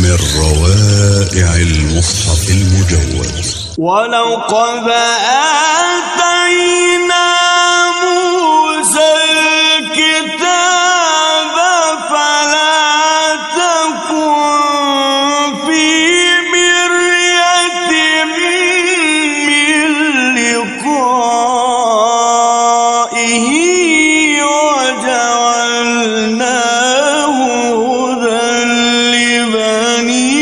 من روائع المصحف المجود. ولقد آتينا موسى الكتاب فلا تكن في مرية من لقائه وجعلناه هدى لبني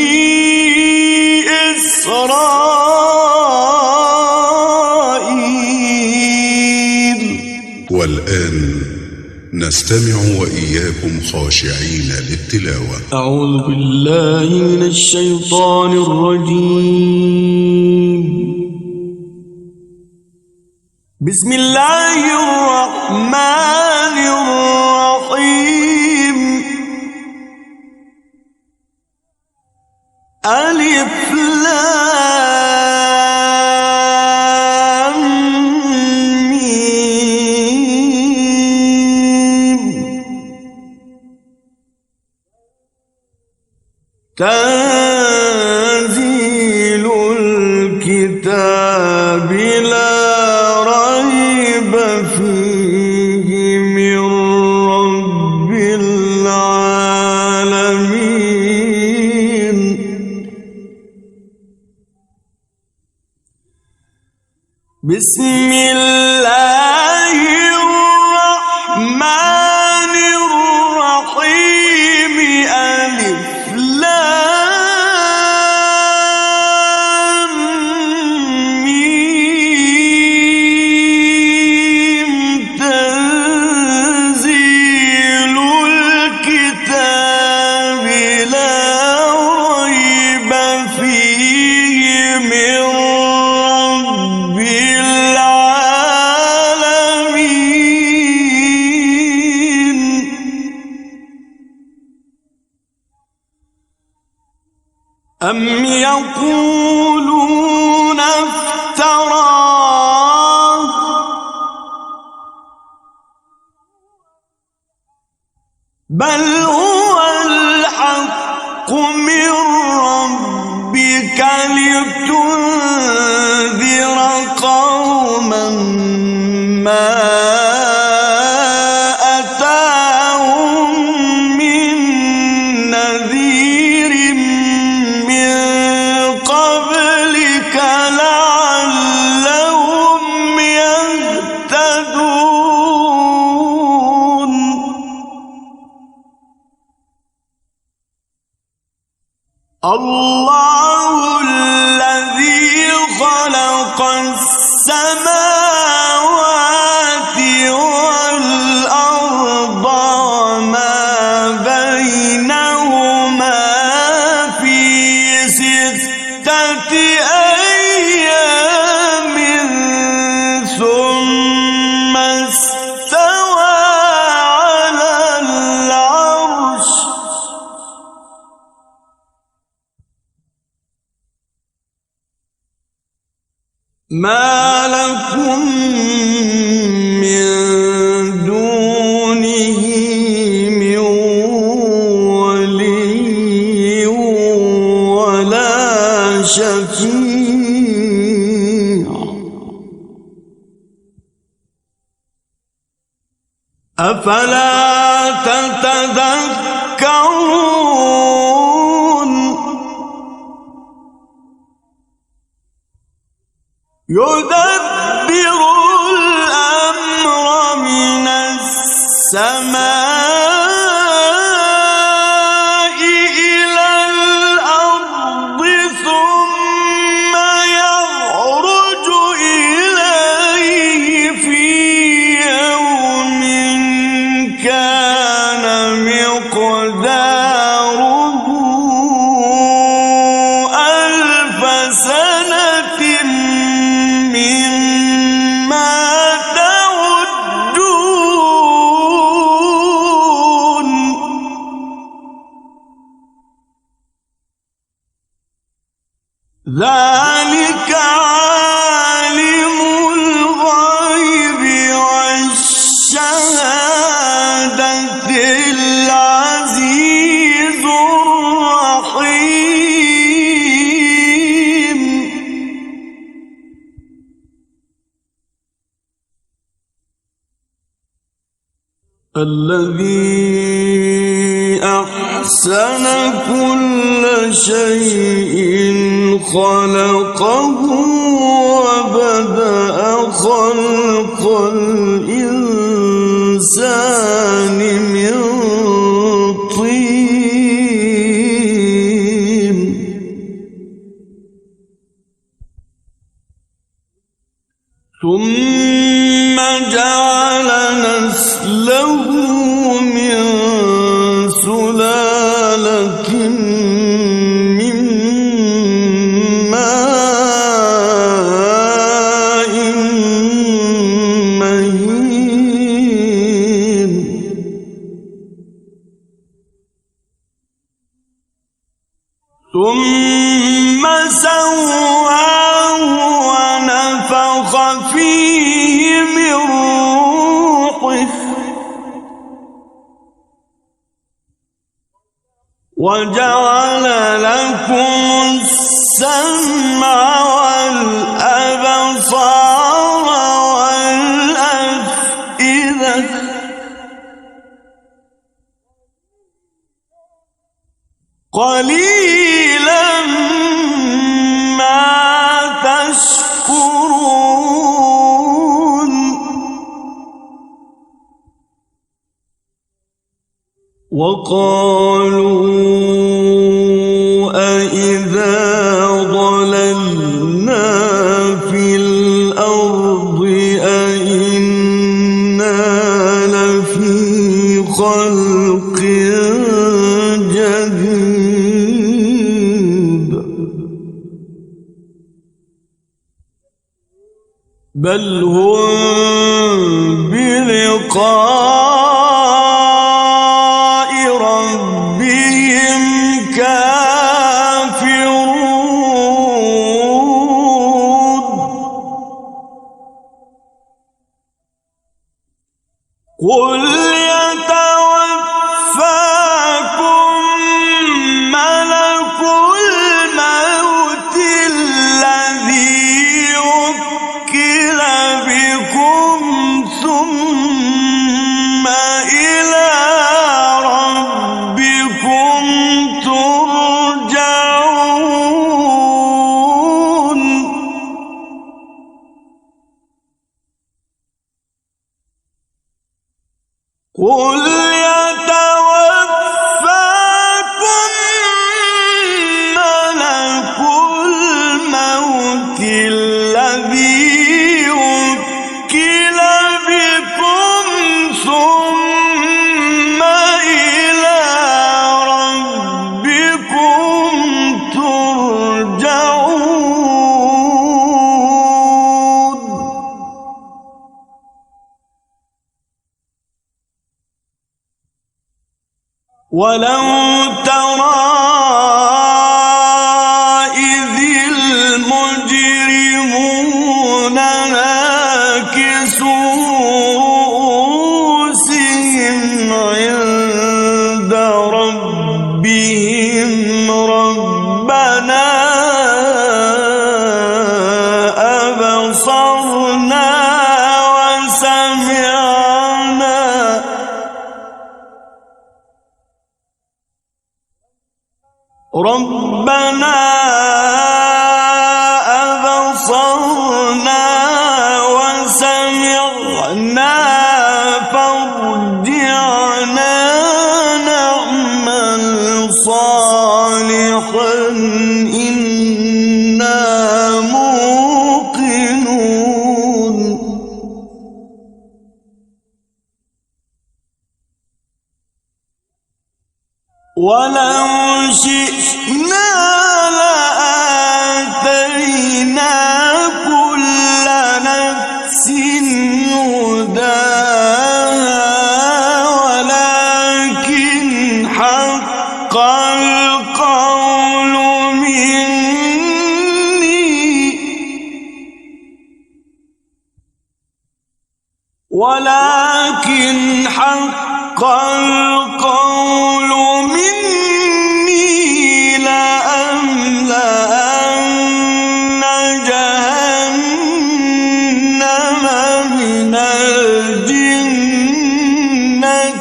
إسرائيل. والآن نستمع وإياكم خاشعين للتلاوة. أعوذ بالله من الشيطان الرجيم. بسم الله الرحمن الرحيم. ألف لام ميم. تنزيل الكتاب لا ريب فيه من رب العالمين. بسم الله الرحمن الرحيم. ألف لام ميم. تنزيل الكتاب لا ريب فيه من رب العالمين. أم يقولون افتراه بل هو الحق من ربك لتنذر قوما ما أتاهم من نذير من قبلك لعلهم يهتدون. الله الذي خلق السماوات والأرض وما بينهما في 6 أيام ثم استوى على العرش. ما لكم من دونه من ولي ولا شفيع أفلا تتذكرون. يدبر الأمر من السماء إلى الأرض ثم يعرج إليه في يوم كان مقداره 1000 سنة مما تعدون. ذلك عالم الغيب والشهادة العزيز الرحيم. الذي أحسن كل شيء خلقه وبدأ خلق الإنسان من طين ثم جعل نسله من سلالة من ماء مهين ثم سواه ونفخ فيه من روحه وجعل لكم السمع والأبصار والأفئدة قليلا ما تشكرون وقالوا أإذا ضللنا في الأرض أإنا لفي خلق جديد بل هم بلقاء ربهم كافرون قل يتوفاكم ملك الموت الذي وكل بكم ثم إلى ربكم ترجعون قل يتوفاكم ملك الموت الذي وكل بكم ثم إلى ربكم ترجعون ولو ترى إذ المجرمون ناكسوا رؤوسهم عند ربهم ربنا أبصرنا وسمعنا ربنا أبصرنا وسمعنا فارجعنا نعمل صالحا إنا موقنون ولو شئنا لآتينا كل نفس هداها ولكن حق القول مني ولكن حق القول مني لأملأن جهنم من الجنة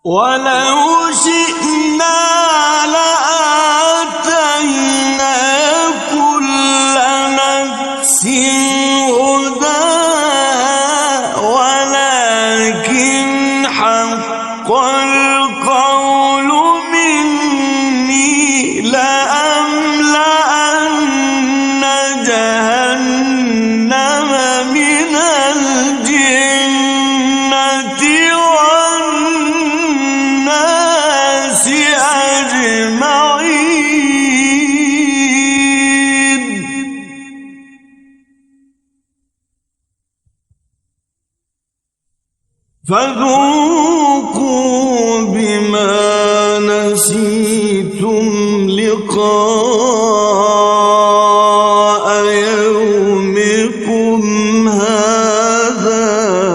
ولو شئنا لآتينا كل نفس هداها ولكن حق القول مني لأملأن جهنم من الجنة والناس أجمعين فذوقوا بما نسيتم لقاء يومكم هذا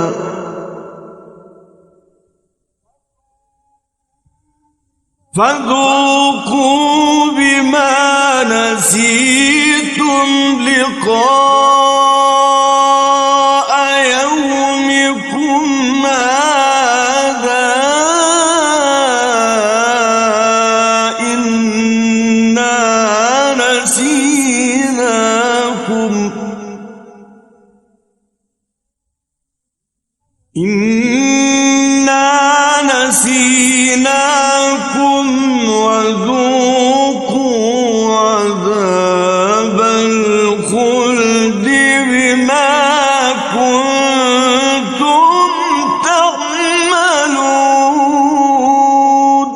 فذوقوا بما نسيتم لقاء يومكم هذا إنا نسيناكم وذوقوا عذاب الخلد بما كنتم تعملون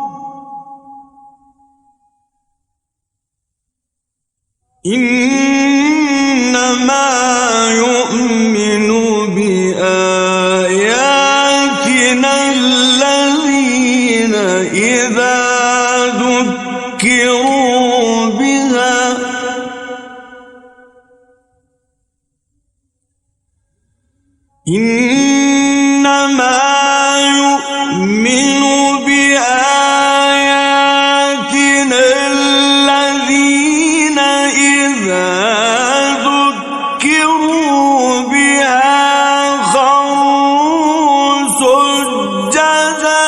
إنما يؤمن بآياتنا الذين إذا ذكروا بها إنما يؤمن بآياتنا الذين إذا ذكروا بها خروا سجدا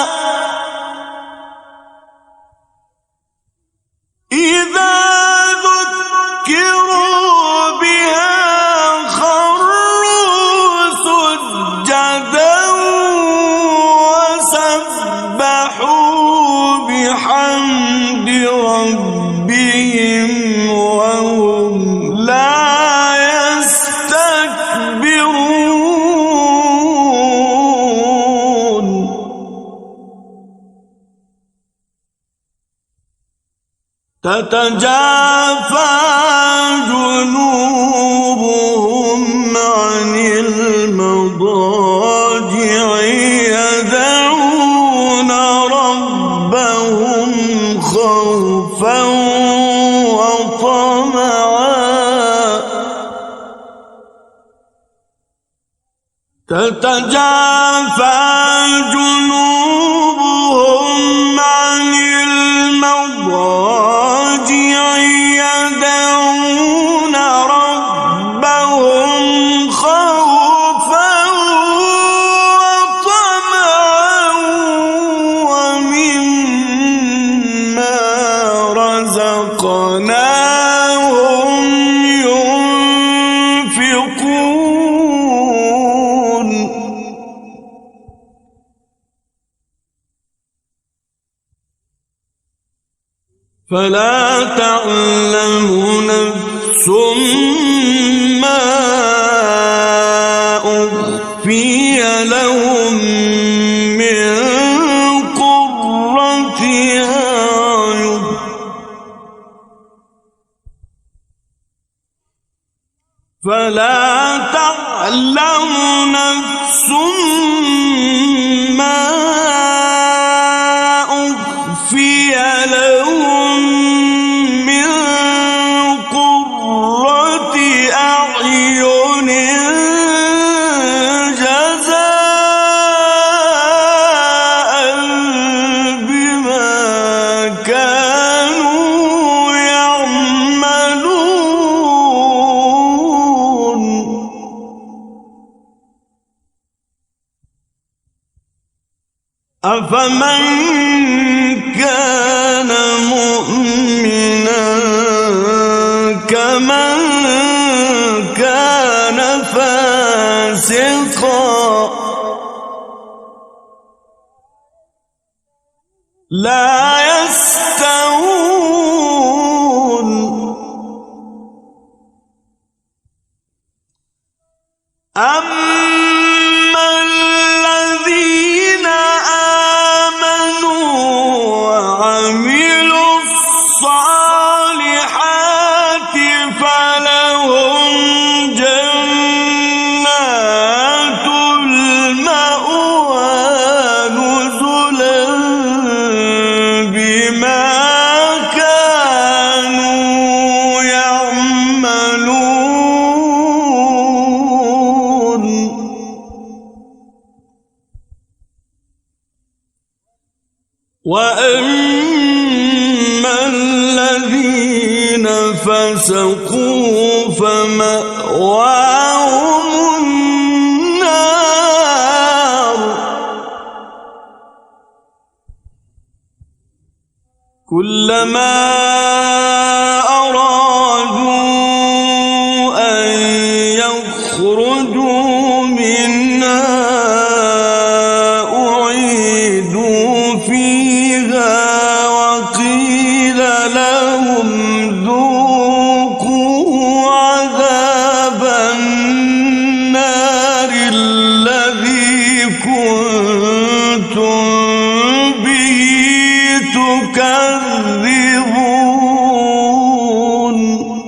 إذا ذكروا بها خروا سجدا وسبحوا بحمد ربهم وهم لا يستكبرون تتجافى جنوبهم عن المضاجع يدعون ربهم خوفا وطمعا تتجافى جنوبهم عن المضاجع يدعون ربهم خوفا وطمعا ومما رزقناهم ينفقون فلا تعلم نفس ما أخفي لهم من قرة أعين فلا تعلم نفس ما أخفي لهم من قرة أعين جزاء بما كانوا يعملون أفمن كان مؤمنا كمن كان فاسقا لا يستوون أما الذين آمنوا وعملوا الصالحات فلهم جنات المأوى نزلا بما كانوا يعملون وأما الذين فسقوا فمأواهم النار كلما أرادوا أن يخرجوا منها أعيدوا فيها وقيل لهم ذوقوا عذاب النار الذي كنتم به تكذبون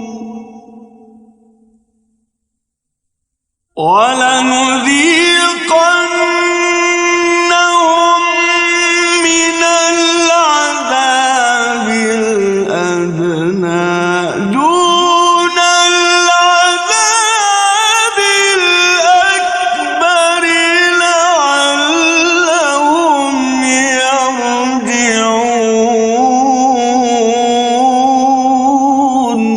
ولنذيقنهم من العذاب الأدنى دون العذاب الأكبر لعلهم يرجعون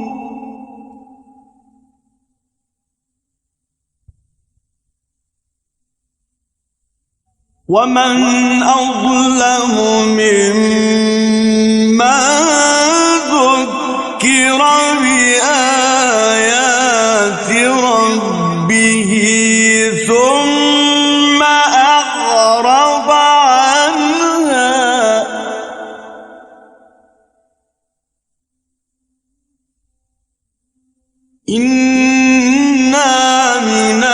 ومن أظلم ممن ذكر بآيات ربه ثم أعرض عنها إنا من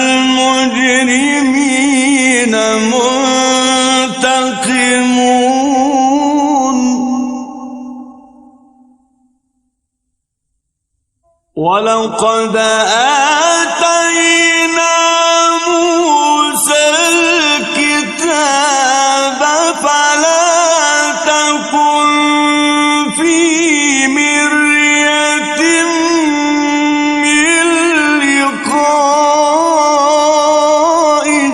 المجرمين منتقمون ولقد آتينا موسى الكتاب فلا تكن في مرية من لقائه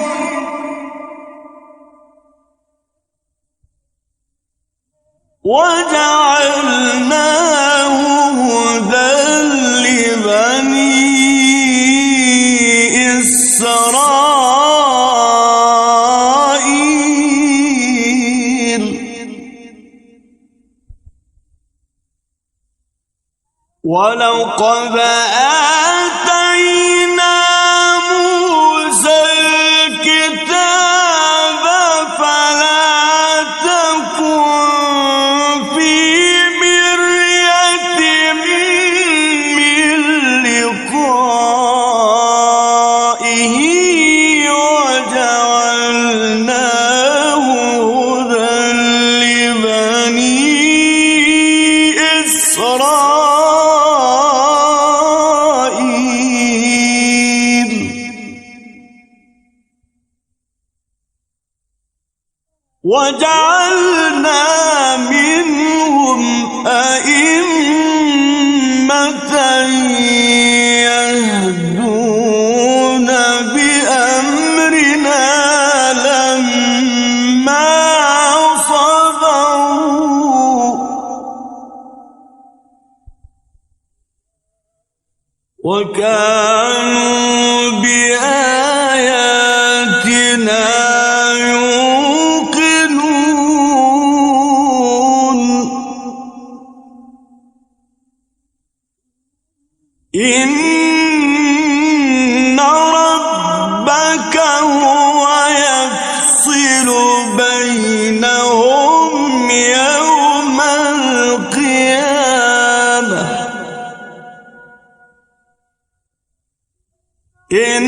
وجعلناه هدى لبني إسرائيل ولقد آتينا موسى الكتاب فلا تكن في مرية من لقائه وجعلناه هدى لبني إسرائيل وجعلنا منهم أئمة يهدون بأمرنا لما صبروا وكانوا بآياتنا يوقنون إن ربك هو يفصل بينهم يوم القيامة إن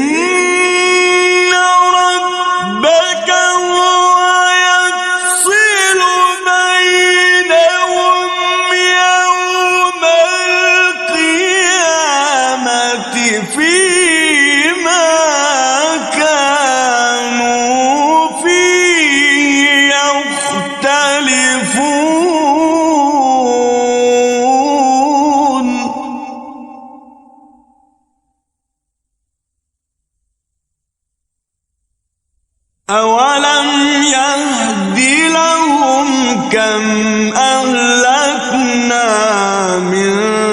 ربك هو يفصل بينهم يوم القيامة فيما كانوا فيه يختلفون أولم يهد لهم كم أهلكنا من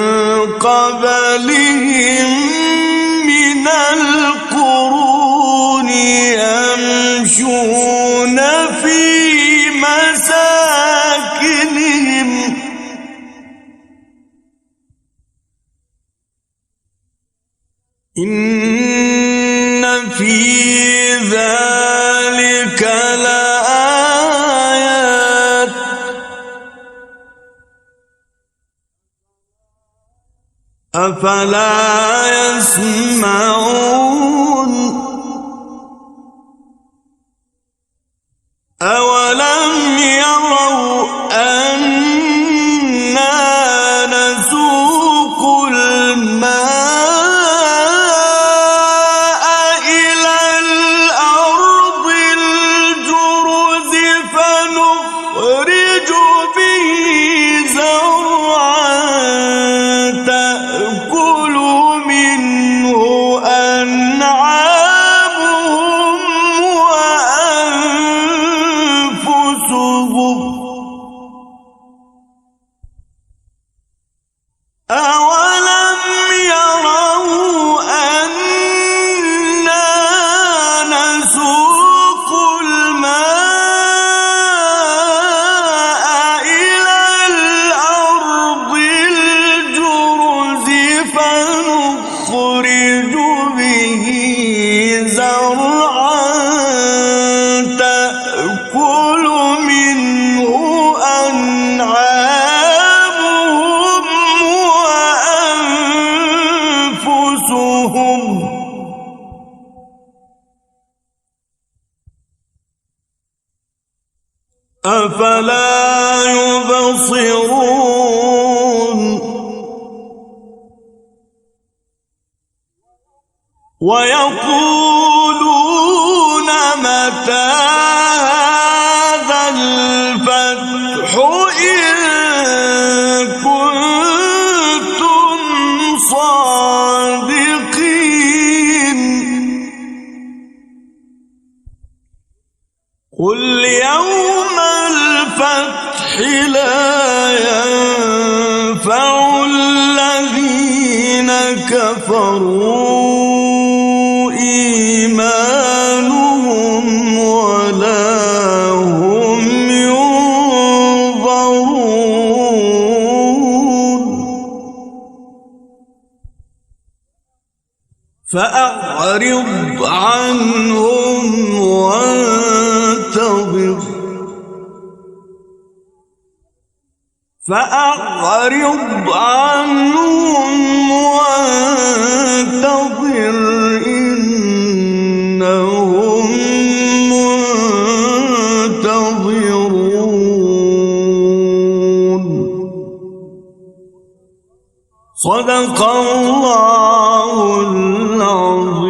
قبلهم من القرون يمشون في مساكنهم إن في ذلك لآيات أفلا يسمعون أولم يروا أنا نسوق الماء إلى الأرض الجرز فنخرج به زرعا تأكل منه أنعامهم وأنفسهم أولم يروا أنا نسوق الماء إلى الأرض الجرز فنخرج به زرعا تأكل منه أنعامهم وأنفسهم أفلا يبصرون ويقولون متى هذا الفتح إن كنتم صادقين قل يوم الفتح لا ينفع الذين كفروا إيمانهم ولا هم ينظرون فأعرض عنهم وانتظر فأعرض عنهم وانتظر إنهم منتظرون صدق الله العظيم.